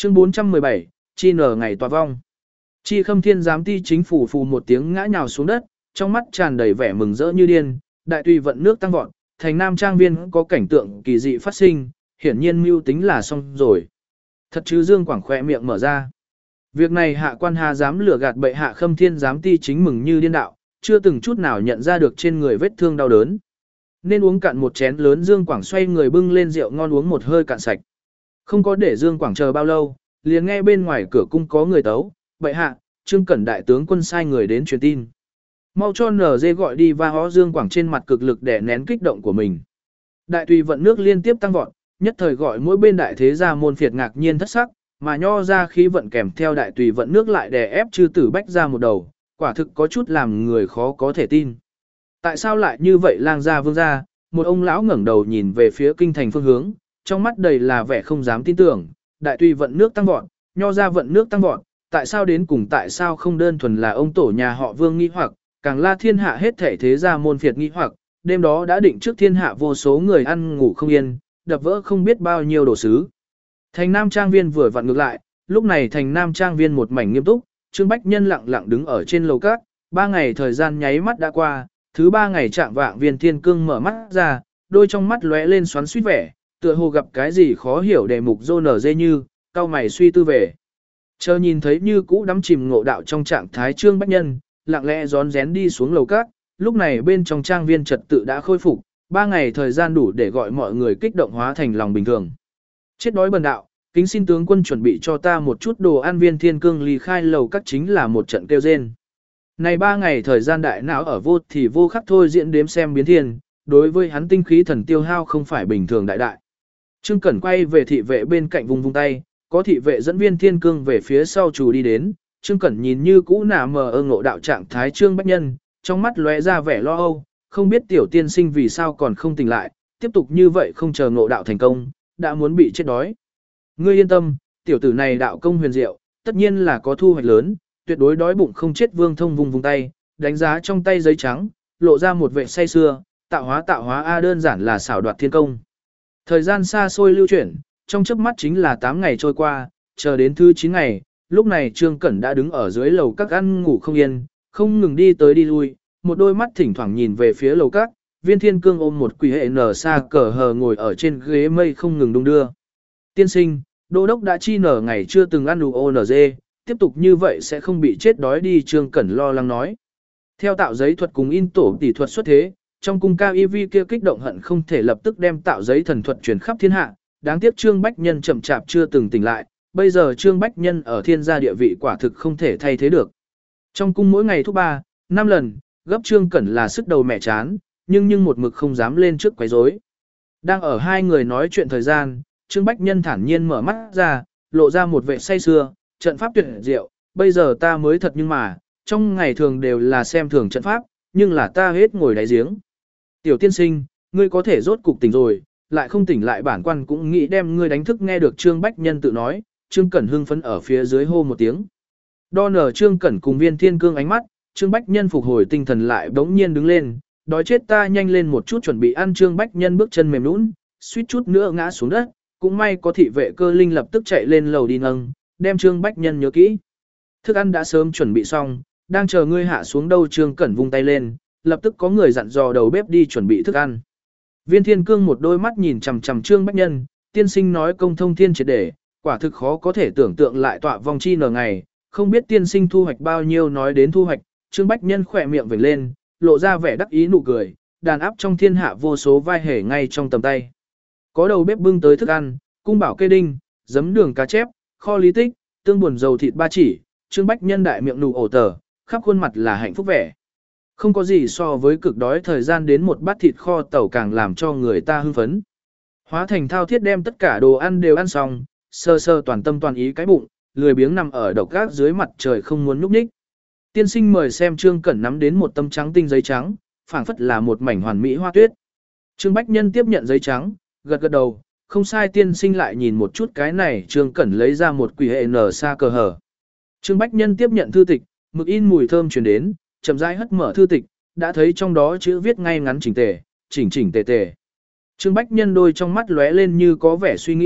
Chương 417, chi nở ngày tòa vong. Chi Khâm Thiên giám ti chính phủ phù một tiếng ngã nhào xuống đất, trong mắt tràn đầy vẻ mừng rỡ như điên, đại tùy vận nước tăng vọt, thành Nam Trang Viên có cảnh tượng kỳ dị phát sinh, hiển nhiên mưu tính là xong rồi. Thật chứ Dương Quảng khỏe miệng mở ra. Việc này hạ quan hà dám lừa gạt bệ hạ Khâm Thiên giám ti chính mừng như điên đạo, chưa từng chút nào nhận ra được trên người vết thương đau đớn. Nên uống cạn một chén lớn Dương Quảng xoay người bưng lên rượu ngon uống một hơi cạn sạch. Không có để Dương Quảng chờ bao lâu, liền nghe bên ngoài cửa cung có người tấu, bệ hạ, Trương Cẩn đại tướng quân sai người đến truyền tin. Mau cho NG gọi đi và hó Dương Quảng trên mặt cực lực để nén kích động của mình. Đại tùy vận nước liên tiếp tăng vọt, nhất thời gọi mỗi bên đại thế gia môn phiệt ngạc nhiên thất sắc, mà nho ra khí vận kèm theo đại tùy vận nước lại đè ép chư tử bách ra một đầu, quả thực có chút làm người khó có thể tin. Tại sao lại như vậy lang gia vương gia? Một ông lão ngẩng đầu nhìn về phía kinh thành phương hướng, trong mắt đầy là vẻ không dám tin tưởng, đại tùy vận nước tăng vọt, nho ra vận nước tăng vọt, tại sao đến cùng tại sao không đơn thuần là ông tổ nhà họ Vương nghi hoặc, càng la thiên hạ hết thể thế gia môn phiệt nghi hoặc, đêm đó đã định trước thiên hạ vô số người ăn ngủ không yên, đập vỡ không biết bao nhiêu đồ sứ. Thành Nam Trang Viên vừa vặn ngược lại, lúc này Thành Nam Trang Viên một mảnh nghiêm túc, Trương Bách Nhân lặng lặng đứng ở trên lầu cát, 3 ngày thời gian nháy mắt đã qua, thứ 3 ngày trạng vạng Viên Thiên Cương mở mắt ra, đôi trong mắt lóe lên xoắn xuýt vẻ, tựa hồ gặp cái gì khó hiểu đề mục rô nở dê như, cao mày suy tư về. Chờ nhìn thấy như cũ đắm chìm ngộ đạo trong trạng thái Trương Bách Nhân, lặng lẽ rón rén đi xuống lầu cát, lúc này bên trong trang viên trật tự đã khôi phục, 3 ngày thời gian đủ để gọi mọi người kích động hóa thành lòng bình thường. Chết đói bần đạo, kính xin tướng quân chuẩn bị cho ta một chút đồ ăn. Viên Thiên Cương ly khai lầu cát chính là một trận kêu rên. Này 3 ngày thời gian đại não ở vô thì vô khắc thôi diễn đếm xem biến thiên, đối với hắn tinh khí thần tiêu hao không phải bình thường đại đại. Trương Cẩn quay về thị vệ bên cạnh vùng tay, có thị vệ dẫn Viên Thiên Cương về phía sau chủ đi đến, Trương Cẩn nhìn như cũ nà mờ ơ ngộ đạo trạng thái Trương Bách Nhân, trong mắt lóe ra vẻ lo âu, không biết tiểu tiên sinh vì sao còn không tỉnh lại, tiếp tục như vậy không chờ ngộ đạo thành công, đã muốn bị chết đói. Ngươi yên tâm, tiểu tử này đạo công huyền diệu, tất nhiên là có thu hoạch lớn, tuyệt đối đói bụng không chết. Vương Thông vùng tay, đánh giá trong tay giấy trắng, lộ ra một vẻ say xưa, tạo hóa a đơn giản là xảo đoạt thiên công. Thời gian xa xôi lưu chuyển, trong chớp mắt chính là 8 ngày trôi qua, chờ đến thứ 9 ngày, lúc này Trương Cẩn đã đứng ở dưới lầu các ăn ngủ không yên, không ngừng đi tới đi lui, một đôi mắt thỉnh thoảng nhìn về phía lầu các. Viên Thiên Cương ôm một quỷ hệ nở xa cờ hờ ngồi ở trên ghế mây không ngừng đung đưa. Tiên sinh, đô đốc đã chi nở ngày chưa từng ăn đủ ONG, tiếp tục như vậy sẽ không bị chết đói đi. Trương Cẩn lo lắng nói. Theo tạo giấy thuật cùng in tổ tỷ thuật xuất thế, trong cung cao y vi kia kích động hận không thể lập tức đem tạo giấy thần thuật truyền khắp thiên hạ, đáng tiếc Trương Bách Nhân chậm chạp chưa từng tỉnh lại, bây giờ Trương Bách Nhân ở thiên gia địa vị quả thực không thể thay thế được. Trong cung mỗi ngày thúc 3, 5 lần, gấp Trương Cẩn là sức đầu mẹ chán, nhưng một mực không dám lên trước quấy rối. Đang ở hai người nói chuyện thời gian, Trương Bách Nhân thản nhiên mở mắt ra, lộ ra một vẻ say sưa, trận pháp tuyệt diệu, bây giờ ta mới thật nhưng mà, trong ngày thường đều là xem thường trận pháp, nhưng là ta hết ngồi đáy giếng. Tiểu tiên sinh, ngươi có thể rốt cục tỉnh rồi, lại không tỉnh lại bản quan cũng nghĩ đem ngươi đánh thức. Nghe được Trương Bách Nhân tự nói, Trương Cẩn hưng phấn ở phía dưới hô một tiếng. Đo nở Trương Cẩn cùng Viên Thiên Cương ánh mắt, Trương Bách Nhân phục hồi tinh thần lại bỗng nhiên đứng lên, đói chết ta, nhanh lên một chút chuẩn bị ăn. Trương Bách Nhân bước chân mềm nhũn, suýt chút nữa ngã xuống đất, cũng may có thị vệ Cơ Linh lập tức chạy lên lầu đi nâng, đem Trương Bách Nhân nhớ kỹ. Thức ăn đã sớm chuẩn bị xong, đang chờ ngươi hạ xuống đâu. Trương Cẩn vung tay lên, lập tức có người dặn dò đầu bếp đi chuẩn bị thức ăn. Viên Thiên Cương một đôi mắt nhìn chằm chằm Trương Bách Nhân, tiên sinh nói công thông thiên triệt để, quả thực khó có thể tưởng tượng lại tọa vong chi nở ngày, không biết tiên sinh thu hoạch bao nhiêu. Nói đến thu hoạch, Trương Bách Nhân khỏe miệng vểnh lên, lộ ra vẻ đắc ý nụ cười, đàn áp trong thiên hạ vô số vai hề ngay trong tầm tay. Có đầu bếp bưng tới thức ăn, cung bảo kê đinh, giấm đường cá chép, kho lý tích, tương buồn dầu thịt 3 chỉ. Trương Bách Nhân đại miệng nụ ổ tờ, khắp khuôn mặt là hạnh phúc vẻ. Không có gì so với cực đói thời gian đến một bát thịt kho tàu càng làm cho người ta hưng phấn. Hóa thành thao thiết đem tất cả đồ ăn đều ăn xong, sơ sơ toàn tâm toàn ý cái bụng, lười biếng nằm ở độc gác dưới mặt trời không muốn nhúc nhích. Tiên sinh mời xem. Trương Cẩn nắm đến một tấm trắng tinh giấy trắng, phảng phất là một mảnh hoàn mỹ hoa tuyết. Trương Bách Nhân tiếp nhận giấy trắng, gật gật đầu, không sai. Tiên sinh lại nhìn một chút cái này. Trương Cẩn lấy ra một quỷ hệ nở xa cờ hở. Trương Bách Nhân tiếp nhận thư tịch, mực in mùi thơm truyền đến, chậm rãi hất mở thư tịch, đã thấy trong đó chữ viết ngay ngắn chỉnh tề, chỉnh tề. Trương Bách Nhân đôi trong mắt lóe lên như có vẻ suy nghĩ,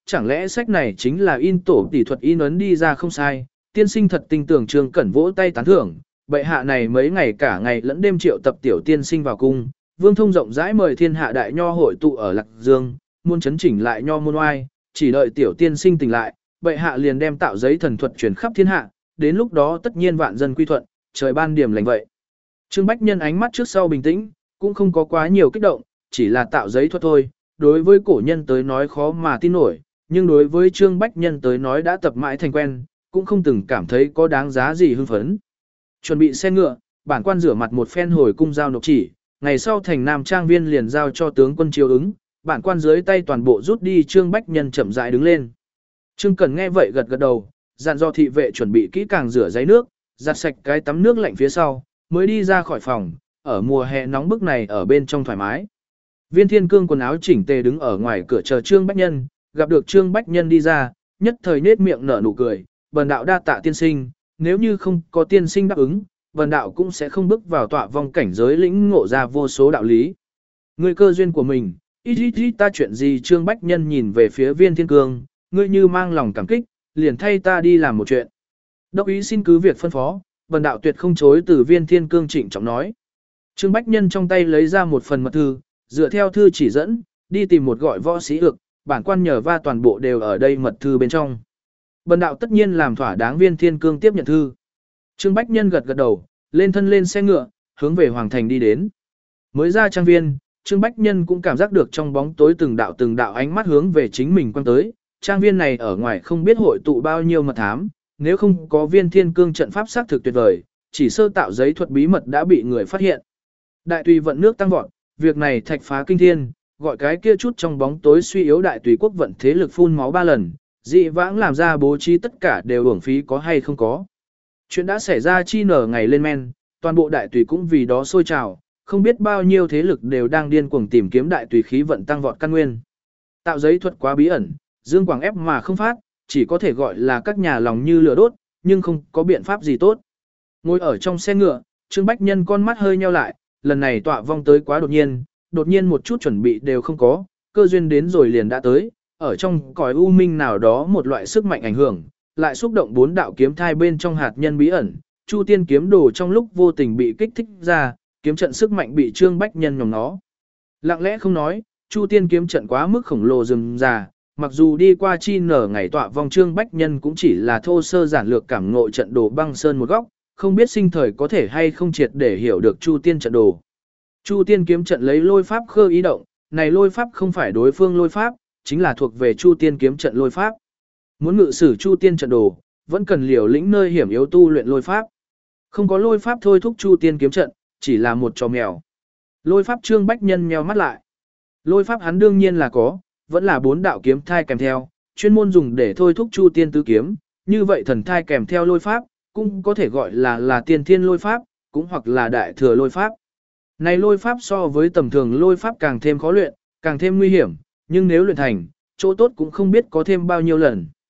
chẳng lẽ sách này chính là in tổ tỷ thuật in ấn đi ra không sai, tiên sinh thật tin tưởng Trương Cẩn vỗ tay tán thưởng, bệ hạ này mấy ngày cả ngày lẫn đêm triệu tập tiểu tiên sinh vào cung, Vương Thông rộng rãi mời thiên hạ đại nho hội tụ ở Lạc Dương, muốn chấn chỉnh lại nho môn oai, chỉ đợi tiểu tiên sinh tỉnh lại, bệ hạ liền đem tạo giấy thần thuật truyền khắp thiên hạ, đến lúc đó tất nhiên vạn dân quy thuận, trời ban điểm lành vậy. Trương Bách Nhân ánh mắt trước sau bình tĩnh, cũng không có quá nhiều kích động, chỉ là tạo giấy thuật thôi, đối với cổ nhân tới nói khó mà tin nổi, nhưng đối với Trương Bách Nhân tới nói đã tập mãi thành quen, cũng không từng cảm thấy có đáng giá gì hưng phấn. Chuẩn bị xe ngựa, bản quan rửa mặt một phen hồi cung giao nộp chỉ, ngày sau thành Nam Trang Viên liền giao cho tướng quân chiếu ứng, bản quan dưới tay toàn bộ rút đi. Trương Bách Nhân chậm rãi đứng lên. Trương Cẩn nghe vậy gật gật đầu, dặn dò thị vệ chuẩn bị kỹ càng rửa giấy nước, giặt sạch cái tắm nước lạnh phía sau, mới đi ra khỏi phòng, ở mùa hè nóng bức này ở bên trong thoải mái. Viên Thiên Cương quần áo chỉnh tề đứng ở ngoài cửa chờ Trương Bách Nhân, gặp được Trương Bách Nhân đi ra, nhất thời nết miệng nở nụ cười, bần đạo đa tạ tiên sinh, nếu như không có tiên sinh đáp ứng, bần đạo cũng sẽ không bước vào tọa vong cảnh giới lĩnh ngộ ra vô số đạo lý. Ngươi cơ duyên của mình, ít ta chuyện gì? Trương Bách Nhân nhìn về phía Viên Thiên Cương, ngươi như mang lòng cảm kích, liền thay ta đi làm một chuyện. Đốc ý xin cứ việc phân phó, bần đạo tuyệt không chối. Từ Viên Thiên Cương trịnh trọng nói. Trương Bách Nhân trong tay lấy ra một phần mật thư, dựa theo thư chỉ dẫn, đi tìm một gọi võ sĩ ược, bản quan nhờ va toàn bộ đều ở đây mật thư bên trong. Bần đạo tất nhiên làm thỏa đáng. Viên Thiên Cương tiếp nhận thư. Trương Bách Nhân gật gật đầu, lên thân lên xe ngựa, hướng về Hoàng Thành đi đến. Mới ra trang viên, Trương Bách Nhân cũng cảm giác được trong bóng tối từng đạo ánh mắt hướng về chính mình quăng tới. Trang viên này ở ngoài không biết hội tụ bao nhiêu mật thám, nếu không có Viên Thiên Cương trận pháp xác thực tuyệt vời, chỉ sơ tạo giấy thuật bí mật đã bị người phát hiện. Đại tùy vận nước tăng vọt, việc này thạch phá kinh thiên, gọi cái kia chút trong bóng tối suy yếu đại tùy quốc vận thế lực phun máu 3 lần, dị vãng làm ra bố trí tất cả đều uổng phí có hay không có. Chuyện đã xảy ra chi nở ngày lên men, toàn bộ đại tùy cũng vì đó sôi trào, không biết bao nhiêu thế lực đều đang điên cuồng tìm kiếm đại tùy khí vận tăng vọt căn nguyên. Tạo giấy thuật quá bí ẩn, Dương Quảng ép mà không phát, chỉ có thể gọi là các nhà lòng như lửa đốt, nhưng không có biện pháp gì tốt. Ngồi ở trong xe ngựa, Trương Bách Nhân con mắt hơi nheo lại, lần này tọa vong tới quá đột nhiên một chút chuẩn bị đều không có, cơ duyên đến rồi liền đã tới, ở trong cõi u minh nào đó một loại sức mạnh ảnh hưởng, lại xúc động 4 đạo kiếm thai bên trong hạt nhân bí ẩn, Chu Tiên kiếm đồ trong lúc vô tình bị kích thích ra, kiếm trận sức mạnh bị Trương Bách Nhân nhòm nó. Lặng lẽ không nói, Chu Tiên kiếm trận quá mức khổng lồ rườm rà, mặc dù đi qua chi nở ngày tọa vong Trương Bách Nhân cũng chỉ là thô sơ giản lược cảm ngộ trận đồ băng sơn một góc, không biết sinh thời có thể hay không triệt để hiểu được Chu Tiên trận đồ. Chu Tiên kiếm trận lấy lôi pháp khơ ý động, này lôi pháp không phải đối phương lôi pháp, chính là thuộc về Chu Tiên kiếm trận lôi pháp. Muốn ngự sử Chu Tiên trận đồ, vẫn cần liều lĩnh nơi hiểm yếu tu luyện lôi pháp. Không có lôi pháp thôi thúc Chu Tiên kiếm trận, chỉ là một trò mèo. Lôi pháp Trương Bách Nhân nheo mắt lại. Lôi pháp hắn đương nhiên là có, vẫn là 4 đạo kiếm thai kèm theo, chuyên môn dùng để thôi thúc Chu Tiên tứ kiếm, như vậy thần thai kèm theo lôi pháp, cũng có thể gọi là tiên thiên lôi pháp, cũng hoặc là đại thừa lôi pháp. Này lôi pháp so với tầm thường lôi pháp càng thêm khó luyện, càng thêm nguy hiểm, nhưng nếu luyện thành, chỗ tốt cũng không biết có thêm bao nhiêu lần.